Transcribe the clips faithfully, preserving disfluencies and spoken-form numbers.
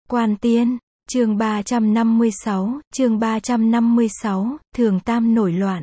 Quan Tiên, chương ba trăm năm mươi sáu, chương ba trăm năm mươi sáu, Thường Tam nổi loạn.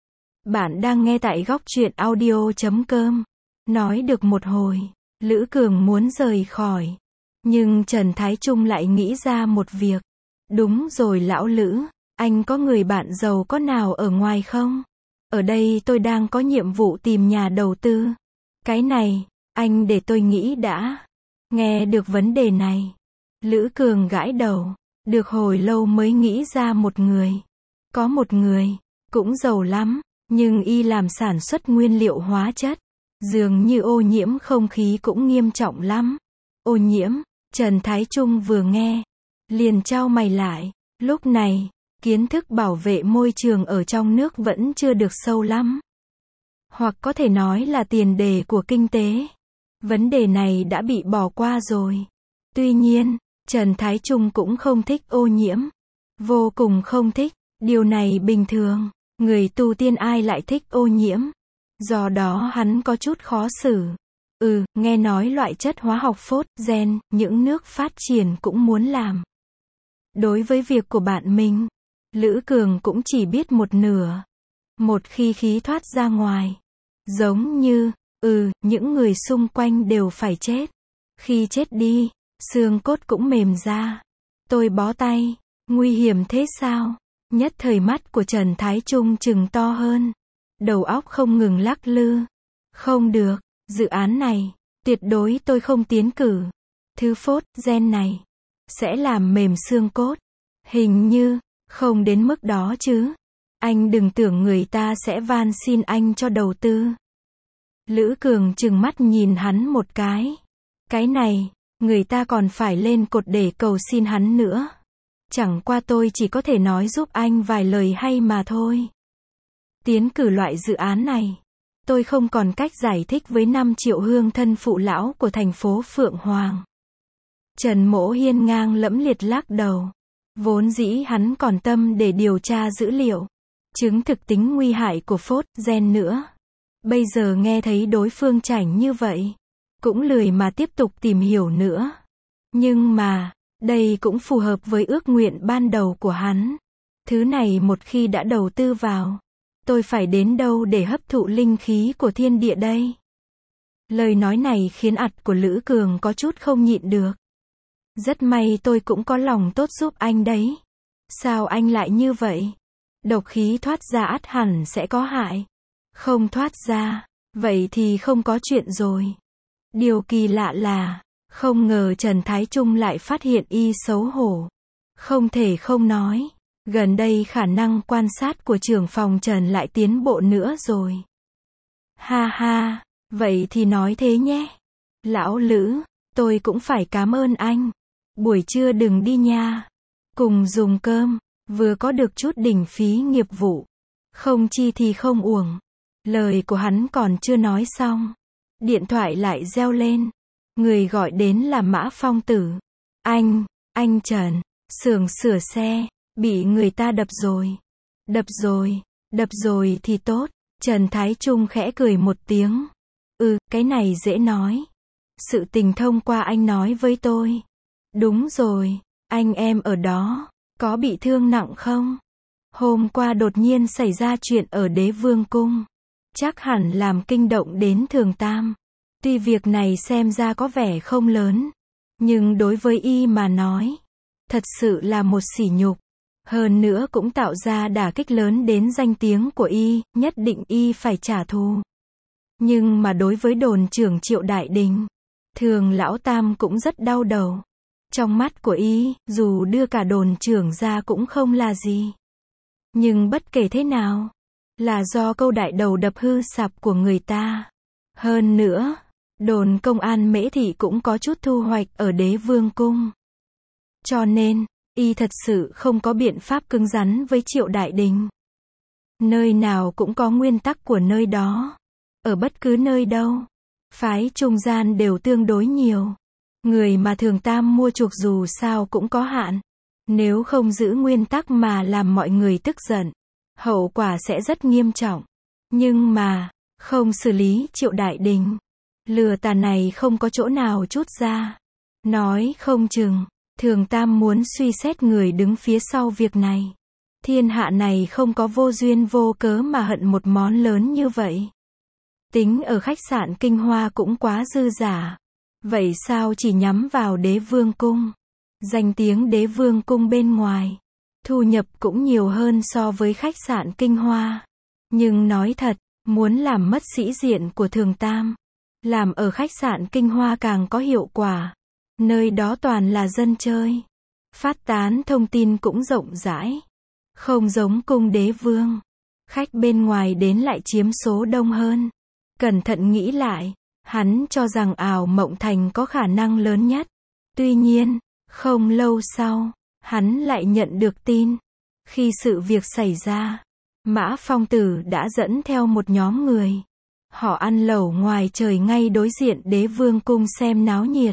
Bạn đang nghe tại góc truyện audio chấm com. Nói được một hồi, Lữ Cường muốn rời khỏi. Nhưng Trần Thái Trung lại nghĩ ra một việc. Đúng rồi lão Lữ, anh có người bạn giàu có nào ở ngoài không? Ở đây tôi đang có nhiệm vụ tìm nhà đầu tư. Cái này, anh để tôi nghĩ đã. Nghe được vấn đề này, Lữ Cường gãi đầu, được hồi lâu mới nghĩ ra một người. Có một người, cũng giàu lắm, nhưng y làm sản xuất nguyên liệu hóa chất. Dường như ô nhiễm không khí cũng nghiêm trọng lắm. Ô nhiễm, Trần Thái Trung vừa nghe, liền chau mày lại. Lúc này, kiến thức bảo vệ môi trường ở trong nước vẫn chưa được sâu lắm. Hoặc có thể nói là tiền đề của kinh tế. Vấn đề này đã bị bỏ qua rồi. Tuy nhiên, Trần Thái Trung cũng không thích ô nhiễm. Vô cùng không thích. Điều này bình thường. Người tu tiên ai lại thích ô nhiễm. Do đó hắn có chút khó xử. Ừ, nghe nói loại chất hóa học phốt, gen, những nước phát triển cũng muốn làm. Đối với việc của bạn mình, Lữ Cường cũng chỉ biết một nửa. Một khi khí thoát ra ngoài, giống như, ừ, những người xung quanh đều phải chết. Khi chết đi, xương cốt cũng mềm ra. Tôi bó tay, nguy hiểm thế sao? Nhất thời mắt của Trần Thái Trung trừng to hơn. Đầu óc không ngừng lắc lư. Không được, dự án này, tuyệt đối tôi không tiến cử. Thứ phốt, gen này, sẽ làm mềm xương cốt. Hình như, không đến mức đó chứ. Anh đừng tưởng người ta sẽ van xin anh cho đầu tư. Lữ Cường trừng mắt nhìn hắn một cái. Cái này, người ta còn phải lên cột để cầu xin hắn nữa. Chẳng qua tôi chỉ có thể nói giúp anh vài lời hay mà thôi. Tiến cử loại dự án này, tôi không còn cách giải thích với năm triệu hương thân phụ lão của thành phố Phượng Hoàng. Trần Mỗ Hiên ngang lẫm liệt lắc đầu. Vốn dĩ hắn còn tâm để điều tra dữ liệu, chứng thực tính nguy hại của phốt, gen nữa. Bây giờ nghe thấy đối phương chảnh như vậy, cũng lười mà tiếp tục tìm hiểu nữa. Nhưng mà, đây cũng phù hợp với ước nguyện ban đầu của hắn. Thứ này một khi đã đầu tư vào, tôi phải đến đâu để hấp thụ linh khí của thiên địa đây? Lời nói này khiến ặt của Lữ Cường có chút không nhịn được. Rất may tôi cũng có lòng tốt giúp anh đấy. Sao anh lại như vậy? Độc khí thoát ra ắt hẳn sẽ có hại. Không thoát ra, vậy thì không có chuyện rồi. Điều kỳ lạ là, không ngờ Trần Thái Trung lại phát hiện y xấu hổ. Không thể không nói, gần đây khả năng quan sát của trưởng phòng Trần lại tiến bộ nữa rồi. Ha ha, vậy thì nói thế nhé. Lão Lữ, tôi cũng phải cảm ơn anh. Buổi trưa đừng đi nha. Cùng dùng cơm, vừa có được chút đỉnh phí nghiệp vụ. Không chi thì không uổng. Lời của hắn còn chưa nói xong. Điện thoại lại reo lên. Người gọi đến là Mã Phong Tử. Anh, anh Trần, xưởng sửa xe, bị người ta đập rồi. Đập rồi, đập rồi thì tốt. Trần Thái Trung khẽ cười một tiếng. Ừ, cái này dễ nói. Sự tình thông qua anh nói với tôi. Đúng rồi, anh em ở đó, có bị thương nặng không? Hôm qua đột nhiên xảy ra chuyện ở Đế Vương Cung. Chắc hẳn làm kinh động đến Thường Tam. Tuy việc này xem ra có vẻ không lớn, nhưng đối với y mà nói, thật sự là một sỉ nhục. Hơn nữa cũng tạo ra đả kích lớn đến danh tiếng của y, nhất định y phải trả thù. Nhưng mà đối với đồn trưởng Triệu Đại Đình, Thường Lão Tam cũng rất đau đầu. Trong mắt của y, dù đưa cả đồn trưởng ra cũng không là gì. Nhưng bất kể thế nào, là do câu đại đầu đập hư sạp của người ta. Hơn nữa, đồn công an Mễ Thị cũng có chút thu hoạch ở Đế Vương Cung. Cho nên, y thật sự không có biện pháp cứng rắn với Triệu Đại Đình. Nơi nào cũng có nguyên tắc của nơi đó. Ở bất cứ nơi đâu, phái trung gian đều tương đối nhiều. Người mà Thường Tam mua chuộc dù sao cũng có hạn. Nếu không giữ nguyên tắc mà làm mọi người tức giận, hậu quả sẽ rất nghiêm trọng. Nhưng mà, không xử lý Triệu Đại Đình, lừa tà này không có chỗ nào trút ra. Nói không chừng, Thường Tam muốn suy xét người đứng phía sau việc này. Thiên hạ này không có vô duyên vô cớ mà hận một món lớn như vậy. Tính ở khách sạn Kinh Hoa cũng quá dư giả. Vậy sao chỉ nhắm vào Đế Vương Cung? Danh tiếng Đế Vương Cung bên ngoài, thu nhập cũng nhiều hơn so với khách sạn Kinh Hoa. Nhưng nói thật, muốn làm mất sĩ diện của Thường Tam, làm ở khách sạn Kinh Hoa càng có hiệu quả. Nơi đó toàn là dân chơi. Phát tán thông tin cũng rộng rãi. Không giống cung Đế Vương. Khách bên ngoài đến lại chiếm số đông hơn. Cẩn thận nghĩ lại, hắn cho rằng Ảo Mộng Thành có khả năng lớn nhất. Tuy nhiên, không lâu sau, hắn lại nhận được tin. Khi sự việc xảy ra, Mã Phong Tử đã dẫn theo một nhóm người. Họ ăn lẩu ngoài trời ngay đối diện Đế Vương Cung xem náo nhiệt.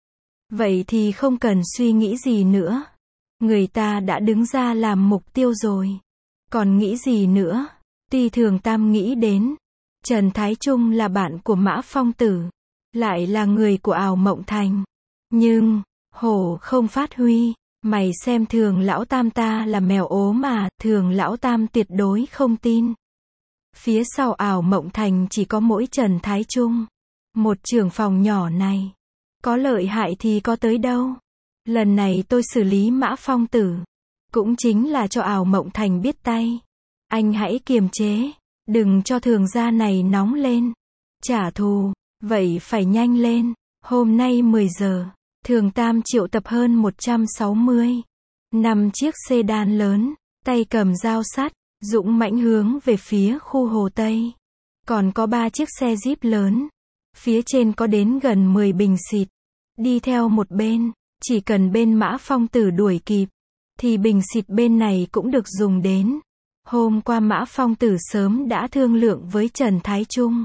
Vậy thì không cần suy nghĩ gì nữa. Người ta đã đứng ra làm mục tiêu rồi. Còn nghĩ gì nữa? Tuy Thường Tam nghĩ đến, Trần Thái Trung là bạn của Mã Phong Tử, lại là người của Ảo Mộng Thành. Nhưng, hổ không phát huy, mày xem Thường Lão Tam ta là mèo ố mà, Thường Lão Tam tuyệt đối không tin. Phía sau Ảo Mộng Thành chỉ có mỗi Trần Thái Trung. Một trưởng phòng nhỏ này, có lợi hại thì có tới đâu. Lần này tôi xử lý Mã Phong Tử, cũng chính là cho Ảo Mộng Thành biết tay. Anh hãy kiềm chế, đừng cho Thường gia này nóng lên. Trả thù, vậy phải nhanh lên. Hôm nay mười giờ, Thường Tam triệu tập hơn một trăm sáu mươi, năm chiếc sedan lớn, tay cầm dao sắt, dũng mãnh hướng về phía khu Hồ Tây. Còn có ba chiếc xe Jeep lớn, phía trên có đến gần mười bình xịt. Đi theo một bên, chỉ cần bên Mã Phong Tử đuổi kịp, thì bình xịt bên này cũng được dùng đến. Hôm qua Mã Phong Tử sớm đã thương lượng với Trần Thái Trung.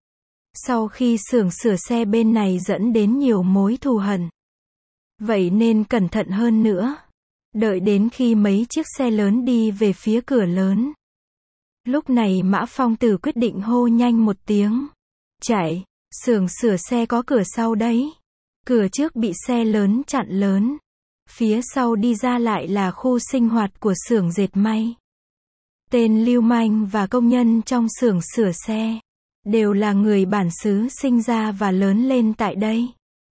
Sau khi xưởng sửa xe bên này dẫn đến nhiều mối thù hận, vậy nên cẩn thận hơn nữa. Đợi đến khi mấy chiếc xe lớn đi về phía cửa lớn, lúc này Mã Phong Tử quyết định hô nhanh một tiếng. Chạy, xưởng sửa xe có cửa sau đấy. Cửa trước bị xe lớn chặn lớn. Phía sau đi ra lại là khu sinh hoạt của xưởng dệt may. Tên lưu manh và công nhân trong xưởng sửa xe đều là người bản xứ sinh ra và lớn lên tại đây.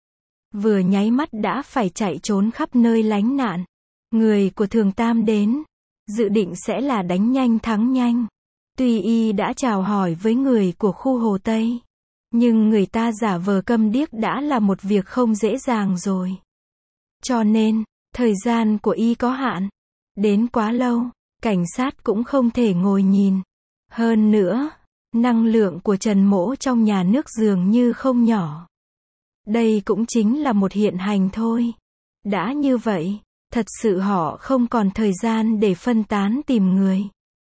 Vừa nháy mắt đã phải chạy trốn khắp nơi lánh nạn. Người của Thường Tam đến, dự định sẽ là đánh nhanh thắng nhanh. Tuy y đã chào hỏi với người của khu Hồ Tây, nhưng người ta giả vờ câm điếc đã là một việc không dễ dàng rồi. Cho nên, thời gian của y có hạn. Đến quá lâu, cảnh sát cũng không thể ngồi nhìn. Hơn nữa, năng lượng của Trần Mỗ trong nhà nước dường như không nhỏ. Đây cũng chính là một hiện hành thôi. Đã như vậy, thật sự họ không còn thời gian để phân tán tìm người.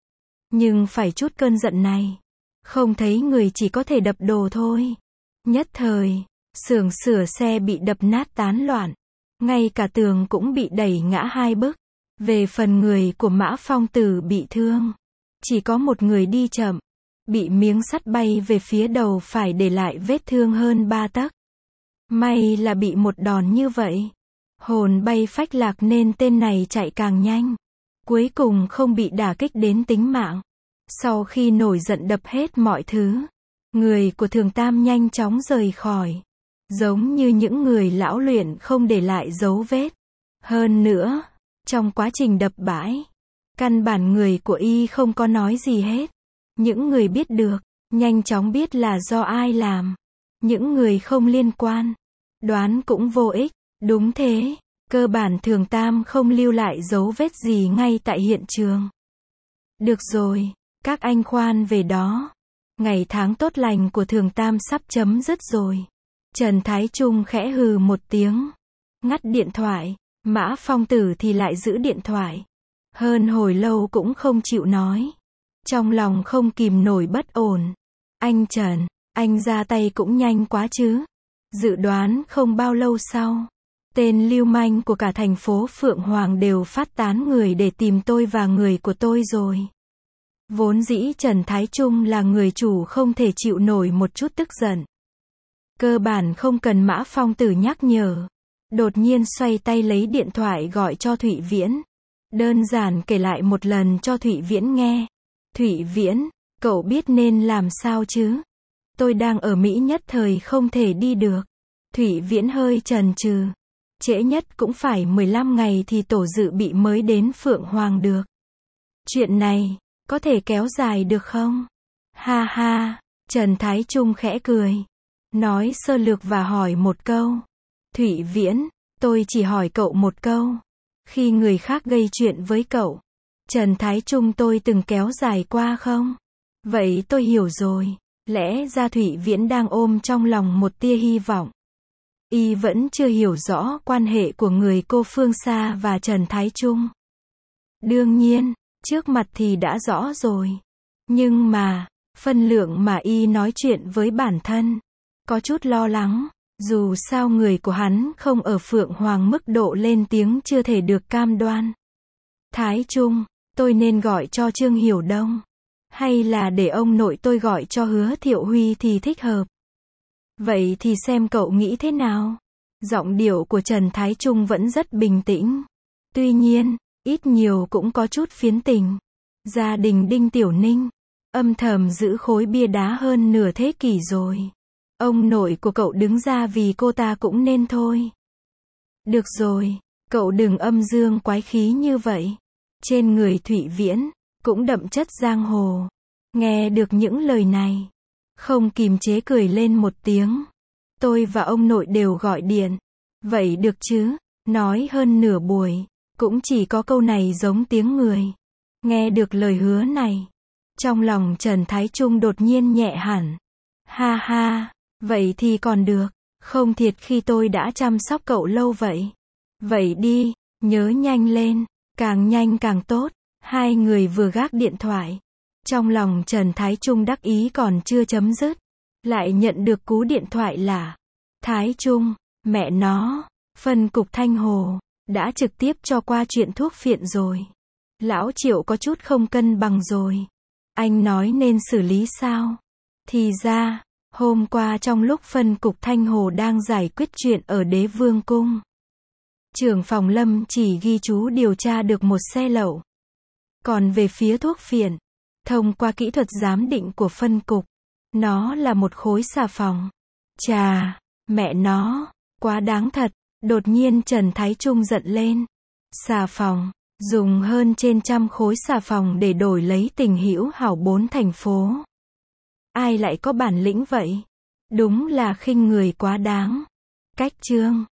Nhưng phải chút cơn giận này. Không thấy người chỉ có thể đập đồ thôi. Nhất thời, xưởng sửa xe bị đập nát tán loạn. Ngay cả tường cũng bị đẩy ngã hai bức. Về phần người của Mã Phong Tử bị thương, chỉ có một người đi chậm, bị miếng sắt bay về phía đầu phải để lại vết thương hơn ba tấc. May là bị một đòn như vậy, hồn bay phách lạc nên tên này chạy càng nhanh. Cuối cùng không bị đả kích đến tính mạng. Sau khi nổi giận đập hết mọi thứ, người của Thường Tam nhanh chóng rời khỏi. Giống như những người lão luyện không để lại dấu vết. Hơn nữa, trong quá trình đập bãi, căn bản người của y không có nói gì hết. Những người biết được, nhanh chóng biết là do ai làm. Những người không liên quan, đoán cũng vô ích. Đúng thế, cơ bản Thường Tam không lưu lại dấu vết gì ngay tại hiện trường. Được rồi, các anh khoan về đó. Ngày tháng tốt lành của Thường Tam sắp chấm dứt rồi. Trần Thái Trung khẽ hừ một tiếng, ngắt điện thoại. Mã Phong Tử thì lại giữ điện thoại. Hơn hồi lâu cũng không chịu nói. Trong lòng không kìm nổi bất ổn. Anh Trần, anh ra tay cũng nhanh quá chứ. Dự đoán không bao lâu sau, tên lưu manh của cả thành phố Phượng Hoàng đều phát tán người để tìm tôi và người của tôi rồi. Vốn dĩ Trần Thái Trung là người chủ không thể chịu nổi một chút tức giận. Cơ bản không cần Mã Phong Tử nhắc nhở. đột nhiên xoay tay lấy điện thoại gọi cho Thụy Viễn. Đơn giản kể lại một lần cho Thụy Viễn nghe. Thụy Viễn, cậu biết nên làm sao chứ? Tôi đang ở Mỹ nhất thời không thể đi được. Thụy Viễn hơi chần chừ. Trễ nhất cũng phải mười lăm ngày thì tổ dự bị mới đến Phượng Hoàng được. Chuyện này, có thể kéo dài được không? Ha ha, Trần Thái Trung khẽ cười. Nói sơ lược và hỏi một câu. Thụy Viễn, tôi chỉ hỏi cậu một câu. Khi người khác gây chuyện với cậu, Trần Thái Trung tôi từng kéo dài qua không? Vậy tôi hiểu rồi. Lẽ ra Thụy Viễn đang ôm trong lòng một tia hy vọng. Y vẫn chưa hiểu rõ quan hệ của người cô Phương Sa và Trần Thái Trung. Đương nhiên, trước mặt thì đã rõ rồi. Nhưng mà, phân lượng mà Y nói chuyện với bản thân, có chút lo lắng. Dù sao người của hắn không ở Phượng Hoàng, mức độ lên tiếng chưa thể được cam đoan. Thái Trung, tôi nên gọi cho Trương Hiểu Đông, hay là để ông nội tôi gọi cho Hứa Thiệu Huy thì thích hợp? Vậy thì xem cậu nghĩ thế nào? Giọng điệu của Trần Thái Trung vẫn rất bình tĩnh. Tuy nhiên, ít nhiều cũng có chút phiến tình. Gia đình Đinh Tiểu Ninh, âm thầm giữ khối bia đá hơn nửa thế kỷ rồi. Ông nội của cậu đứng ra vì cô ta cũng nên thôi. Được rồi, cậu đừng âm dương quái khí như vậy. Trên người Thụy Viễn, cũng đậm chất giang hồ. Nghe được những lời này, không kìm chế cười lên một tiếng. Tôi và ông nội đều gọi điện. Vậy được chứ, nói hơn nửa buổi, cũng chỉ có câu này giống tiếng người. Nghe được lời hứa này, trong lòng Trần Thái Trung đột nhiên nhẹ hẳn. Ha ha, vậy thì còn được, không thiệt khi tôi đã chăm sóc cậu lâu vậy. Vậy đi, nhớ nhanh lên, càng nhanh càng tốt. Hai người vừa gác điện thoại. Trong lòng Trần Thái Trung đắc ý còn chưa chấm dứt, lại nhận được cú điện thoại là Thái Trung, mẹ nó, phân cục Thanh Hồ, đã trực tiếp cho qua chuyện thuốc phiện rồi. Lão Triệu có chút không cân bằng rồi. Anh nói nên xử lý sao? Thì ra, hôm qua trong lúc phân cục Thanh Hồ đang giải quyết chuyện ở Đế Vương Cung, trưởng phòng Lâm chỉ ghi chú điều tra được một xe lậu. Còn về phía thuốc phiện, thông qua kỹ thuật giám định của phân cục, nó là một khối xà phòng. Chà, mẹ nó, quá đáng thật. Đột nhiên Trần Thái Trung giận lên. Xà phòng, dùng hơn trên trăm khối xà phòng để đổi lấy tình hữu hảo bốn thành phố. Ai lại có bản lĩnh vậy? Đúng là khinh người quá đáng. Cách chương